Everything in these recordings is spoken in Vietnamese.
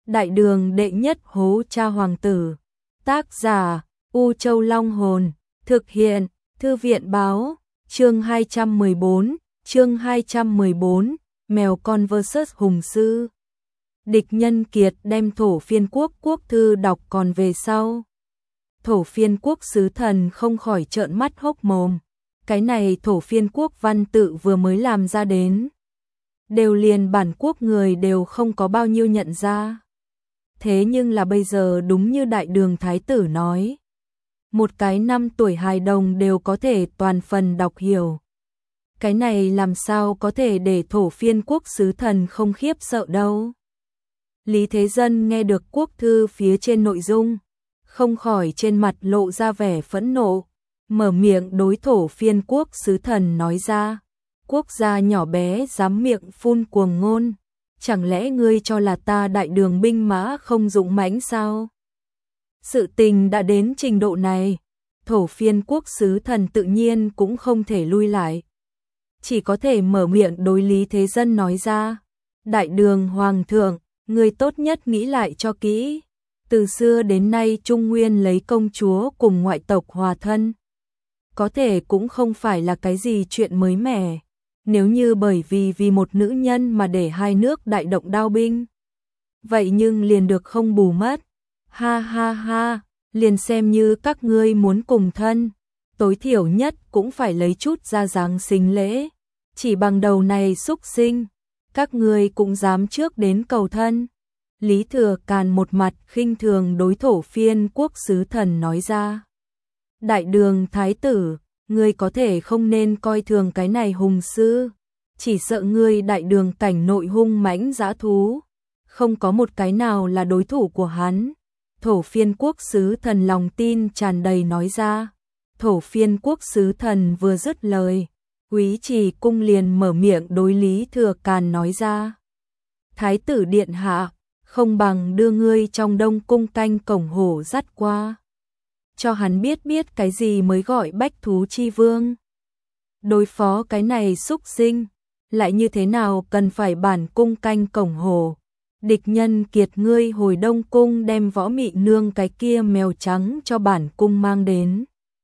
Đại đường đệ nhất hố cha hoàng tử. Tác giả U Châu Long Hồn. Thực hiện Thư viện báo. Chương 214, Mèo con vs hùng sư. Địch Nhân Kiệt đem Thổ Phiên Quốc quốc thư đọc còn về sau. Thổ Phiên Quốc sứ thần không khỏi trợn mắt hốc mồm. Cái này Thổ Phiên Quốc văn tự vừa mới làm ra đến, đều liền bản quốc người đều không có bao nhiêu nhận ra. Thế nhưng là bây giờ đúng như Đại Đường Thái tử nói, một cái 5 tuổi hài đồng đều có thể toàn phần đọc hiểu. Cái này làm sao có thể để Thổ Phiên Quốc sứ thần không khiếp sợ đâu. Lý Thế Dân nghe được quốc thư phía trên nội dung, không khỏi trên mặt lộ ra vẻ phẫn nộ, mở miệng đối Thổ Phiên Quốc sứ thần nói ra: quốc gia nhỏ bé dám miệng phun cuồng ngôn, chẳng lẽ ngươi cho là ta Đại Đường binh mã không dũng mãnh sao? Sự tình đã đến trình độ này, Thổ Phiên Quốc sứ thần tự nhiên cũng không thể lui lại, chỉ có thể mở miệng đối Lý Thế Dân nói ra: Đại Đường Hoàng thượng, ngươi tốt nhất nghĩ lại cho kỹ. Từ xưa đến nay Trung Nguyên lấy công chúa cùng ngoại tộc hòa thân, có thể cũng không phải là cái gì chuyện mới mẻ. Nếu như bởi vì một nữ nhân mà để hai nước đại động đao binh, vậy nhưng liền được không bù mất. Ha ha ha, liền xem như các ngươi muốn cùng thân, tối thiểu nhất cũng phải lấy chút ra dáng xính lễ. Chỉ bằng đầu này xúc sinh, các ngươi cũng dám trước đến cầu thân. Lý Thừa Càn một mặt khinh thường đối Thổ Phiên Quốc sứ thần nói ra: Đại Đường Thái tử, ngươi có thể không nên coi thường cái này hùng sư, chỉ sợ ngươi Đại Đường cảnh nội hung mãnh dã thú, không có một cái nào là đối thủ của hắn. Thổ Phiên Quốc sứ thần lòng tin tràn đầy nói ra. Thổ Phiên Quốc sứ thần vừa dứt lời, Úy Trì Cung liền mở miệng đối Lý Thừa Càn nói ra: Thái tử điện hạ, không bằng đưa ngươi trong Đông Cung canh cổng hổ dắt qua, cho hắn biết cái gì mới gọi bách thú chi vương. Đối phó cái này xúc sinh, lại như thế nào cần phải bản cung canh cổng hổ. Địch Nhân Kiệt, ngươi hồi Đông Cung đem Võ Mị Nương cái kia mèo trắng cho bản cung mang đến.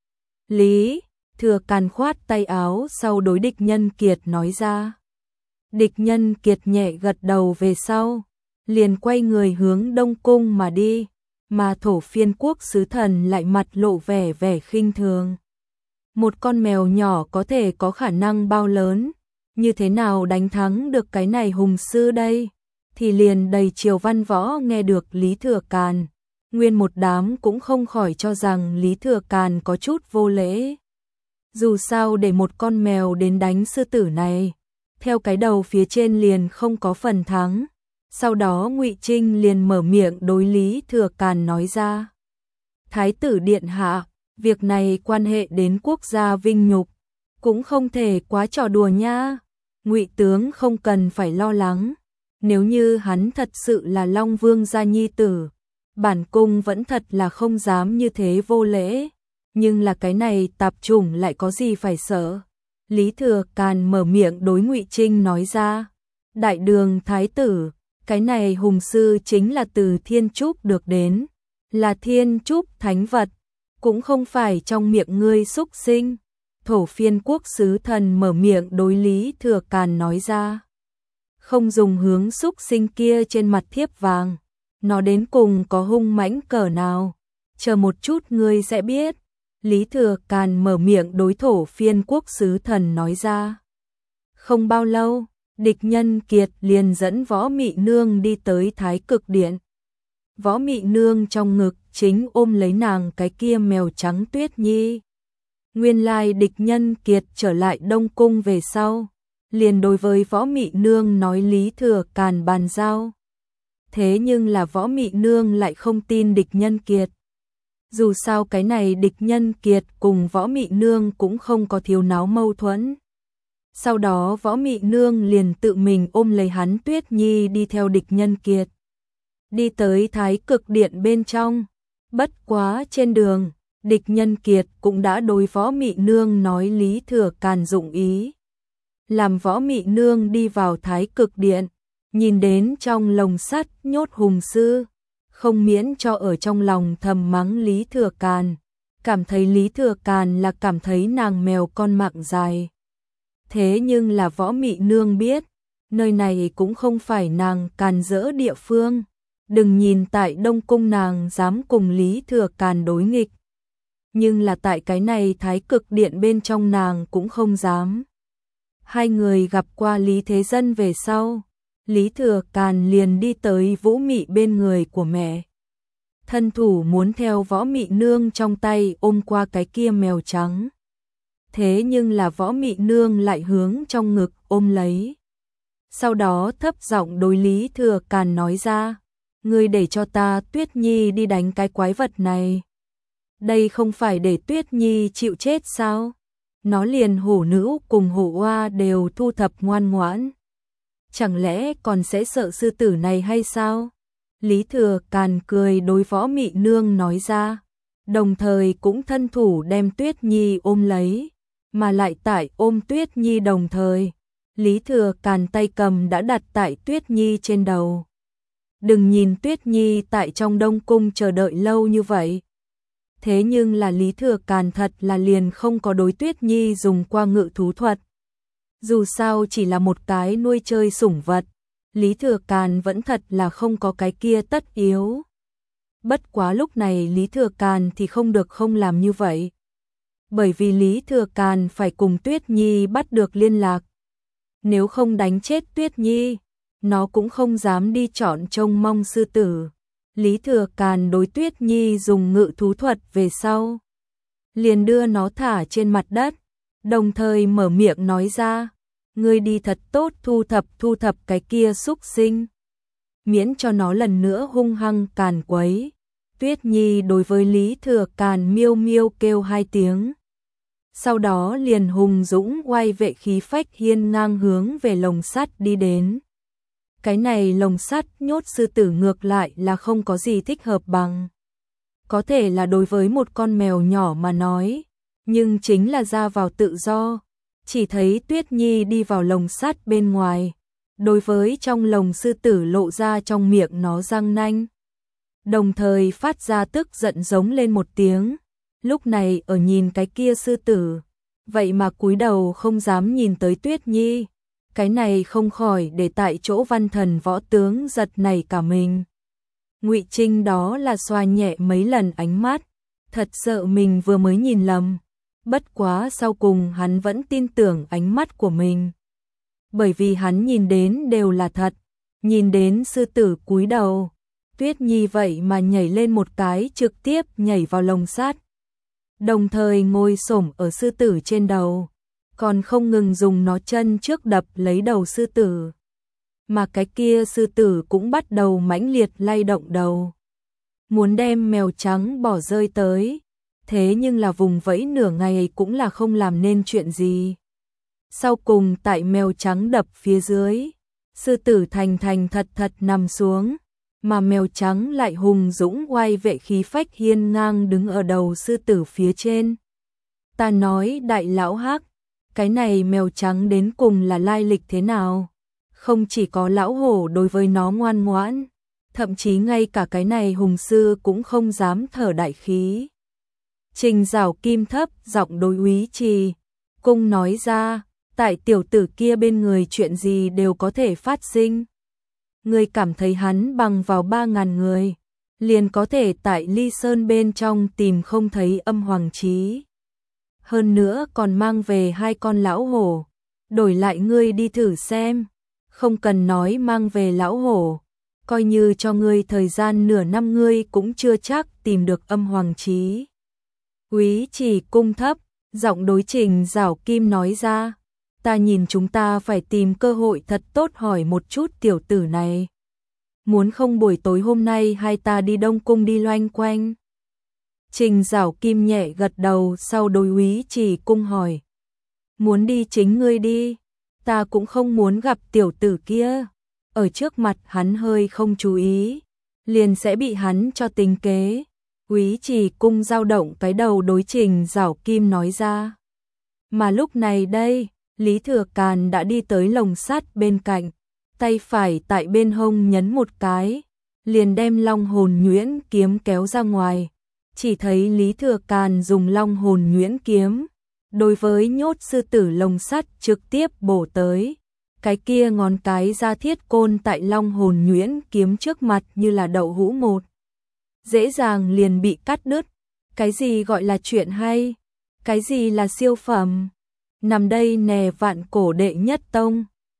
Lý Thừa Càn khoát tay áo sau đối Địch Nhân Kiệt nói ra. Địch Nhân Kiệt nhẹ gật đầu về sau, liền quay người hướng Đông Cung mà đi, mà Thổ Phiên Quốc sứ thần lại mặt lộ vẻ khinh thường. Một con mèo nhỏ có thể có khả năng bao lớn, như thế nào đánh thắng được cái này hùng sư đây? Thì liền đầy triều văn võ nghe được Lý Thừa Càn, nguyên một đám cũng không khỏi cho rằng Lý Thừa Càn có chút vô lễ. Dù sao để một con mèo đến đánh sư tử này, theo cái đầu phía trên liền không có phần thắng. Sau đó Ngụy Trinh liền mở miệng đối Lý Thừa Càn nói ra: Thái tử điện hạ, việc này quan hệ đến quốc gia vinh nhục, cũng không thể quá trò đùa nha. Ngụy tướng không cần phải lo lắng, nếu như hắn thật sự là Long Vương gia nhi tử, bản cung vẫn thật là không dám như thế vô lễ, nhưng là cái này tạp chủng lại có gì phải sợ. Lý Thừa Càn mở miệng đối Ngụy Trinh nói ra: Đại Đường Thái tử, cái này hùng sư chính là từ thiên trúc được đến, là thiên trúc thánh vật, cũng không phải trong miệng ngươi xúc sinh. Thổ Phiên Quốc sứ thần mở miệng đối Lý Thừa Càn nói ra: không dùng hướng xúc sinh kia trên mặt thiếp vàng, nó đến cùng có hung mãnh cỡ nào, chờ một chút ngươi sẽ biết. Lý Thừa Càn mở miệng đối Thổ Phiên Quốc sứ thần nói ra. Không bao lâu, Địch Nhân Kiệt liền dẫn Võ Mị Nương đi tới Thái Cực Điện. Võ Mị Nương trong ngực chính ôm lấy nàng cái kia mèo trắng Tuyết Nhi. Nguyên lai Địch Nhân Kiệt trở lại Đông Cung về sau, liền đối với Võ Mị Nương nói Lý Thừa Càn bàn giao. Thế nhưng là Võ Mị Nương lại không tin Địch Nhân Kiệt. Dù sao cái này Địch Nhân Kiệt cùng Võ Mị Nương cũng không có thiếu náo mâu thuẫn. Sau đó Võ Mị Nương liền tự mình ôm lấy hắn Tuyết Nhi đi theo Địch Nhân Kiệt, đi tới Thái Cực Điện bên trong. Bất quá trên đường, Địch Nhân Kiệt cũng đã đối Võ Mị Nương nói Lý Thừa Càn dụng ý, làm Võ Mị Nương đi vào Thái Cực Điện, nhìn đến trong lồng sắt nhốt Hùng Sư, không miễn cho ở trong lòng thầm mắng Lý Thừa Càn, cảm thấy Lý Thừa Càn là cảm thấy nàng mèo con mạng dài. Thế nhưng là Võ Mị Nương biết, nơi này cũng không phải nàng càn rỡ địa phương, đừng nhìn tại Đông Cung nàng dám cùng Lý Thừa Càn đối nghịch, nhưng là tại cái này Thái Cực Điện bên trong nàng cũng không dám. Hai người gặp qua Lý Thế Dân về sau, Lý Thừa Càn liền đi tới Vũ Mị bên người của mẹ. Thân thủ muốn theo Võ Mị Nương trong tay ôm qua cái kia mèo trắng. Thế nhưng là Võ Mị Nương lại hướng trong ngực ôm lấy. Sau đó thấp giọng đối Lý Thừa Càn nói ra, ngươi để cho ta Tuyết Nhi đi đánh cái quái vật này. Đây không phải để Tuyết Nhi chịu chết sao? Nó liền hổ nữ cùng hổ oa đều thu thập ngoan ngoãn. Chẳng lẽ còn sẽ sợ sư tử này hay sao? Lý Thừa Càn cười đối Võ Mị Nương nói ra, đồng thời cũng thân thủ đem Tuyết Nhi ôm lấy, mà lại tại ôm Tuyết Nhi đồng thời, Lý Thừa Càn tay cầm đã đặt tại Tuyết Nhi trên đầu. Đừng nhìn Tuyết Nhi tại trong Đông Cung chờ đợi lâu như vậy. Thế nhưng là Lý Thừa Càn thật là liền không có đối Tuyết Nhi dùng qua ngự thú thuật. Dù sao chỉ là một cái nuôi chơi sủng vật, Lý Thừa Càn vẫn thật là không có cái kia tất yếu. Bất quá lúc này Lý Thừa Càn thì không được không làm như vậy. Bởi vì Lý Thừa Càn phải cùng Tuyết Nhi bắt được liên lạc. Nếu không đánh chết Tuyết Nhi, nó cũng không dám đi chọn trông mong sư tử. Lý Thừa Càn đối Tuyết Nhi dùng ngự thú thuật về sau, liền đưa nó thả trên mặt đất, đồng thời mở miệng nói ra, ngươi đi thật tốt thu thập cái kia xúc sinh, miễn cho nó lần nữa hung hăng càn quấy. Tuyết Nhi đối với Lý Thừa Càn miêu miêu kêu hai tiếng. Sau đó liền hùng dũng oai vệ khí phách hiên ngang hướng về lồng sắt đi đến. Cái này lồng sắt nhốt sư tử ngược lại là không có gì thích hợp bằng. Có thể là đối với một con mèo nhỏ mà nói, nhưng chính là ra vào tự do. Chỉ thấy Tuyết Nhi đi vào lồng sắt bên ngoài, đối với trong lồng sư tử lộ ra trong miệng nó răng nanh. Đồng thời phát ra tức giận giống lên một tiếng. Lúc này ở nhìn cái kia sư tử, vậy mà cúi đầu không dám nhìn tới Tuyết Nhi. Cái này không khỏi để tại chỗ Văn Thần võ tướng giật nảy cả mình. Ngụy Trinh đó là xoa nhẹ mấy lần ánh mắt, thật sợ mình vừa mới nhìn lầm. Bất quá sau cùng hắn vẫn tin tưởng ánh mắt của mình. Bởi vì hắn nhìn đến đều là thật, nhìn đến sư tử cúi đầu, Tuyết Nhi vậy mà nhảy lên một cái trực tiếp nhảy vào lồng sắt. Đồng thời ngồi xổm ở sư tử trên đầu, còn không ngừng dùng nó chân trước đập lấy đầu sư tử. Mà cái kia sư tử cũng bắt đầu mãnh liệt lay động đầu, muốn đem mèo trắng bỏ rơi tới, thế nhưng là vùng vẫy nửa ngày cũng là không làm nên chuyện gì. Sau cùng tại mèo trắng đập phía dưới, sư tử thành thành thật thật nằm xuống, mà mèo trắng lại hùng dũng oai vệ khí phách hiên ngang đứng ở đầu sư tử phía trên. Ta nói đại lão Hắc, cái này mèo trắng đến cùng là lai lịch thế nào? Không chỉ có lão hổ đối với nó ngoan ngoãn, thậm chí ngay cả cái này hùng sư cũng không dám thở đại khí. Trình Giảo Kim thấp giọng đối Úy Trì Cung nói ra, tại tiểu tử kia bên người chuyện gì đều có thể phát sinh. Người cảm thấy hắn bằng vào 3.000 người, liền có thể tại Ly Sơn bên trong tìm không thấy Âm Hoàng Chí. Hơn nữa còn mang về 2 con lão hổ, đổi lại ngươi đi thử xem, không cần nói mang về lão hổ, coi như cho ngươi thời gian nửa năm ngươi cũng chưa chắc tìm được Âm Hoàng Chí. Úy Trì Cung thấp giọng đối Trình Giảo Kim nói ra, ta nhìn chúng ta phải tìm cơ hội thật tốt hỏi một chút tiểu tử này. Muốn không buổi tối hôm nay hai ta đi Đông Cung đi loanh quanh? Trình Giảo Kim nhẹ gật đầu sau đối Úy Trì Cung hỏi. Muốn đi chính ngươi đi, ta cũng không muốn gặp tiểu tử kia. Ở trước mặt hắn hơi không chú ý, liền sẽ bị hắn cho tính kế. Úy Trì Cung dao động cái đầu đối Trình Giảo Kim nói ra. Mà lúc này đây, Lý Thừa Càn đã đi tới lồng sắt bên cạnh, tay phải tại bên hông nhấn một cái, liền đem Long Hồn Nhuyễn kiếm kéo ra ngoài. Chỉ thấy Lý Thừa Càn dùng Long Hồn Nhuyễn kiếm đối với nhốt sư tử lồng sắt trực tiếp bổ tới. Cái kia ngón cái ra thiết côn tại Long Hồn Nhuyễn kiếm trước mặt như là đậu hũ một. Dễ dàng liền bị cắt đứt. Cái gì gọi là chuyện hay? Cái gì là siêu phẩm? Nằm đây nè vạn cổ đệ nhất tông.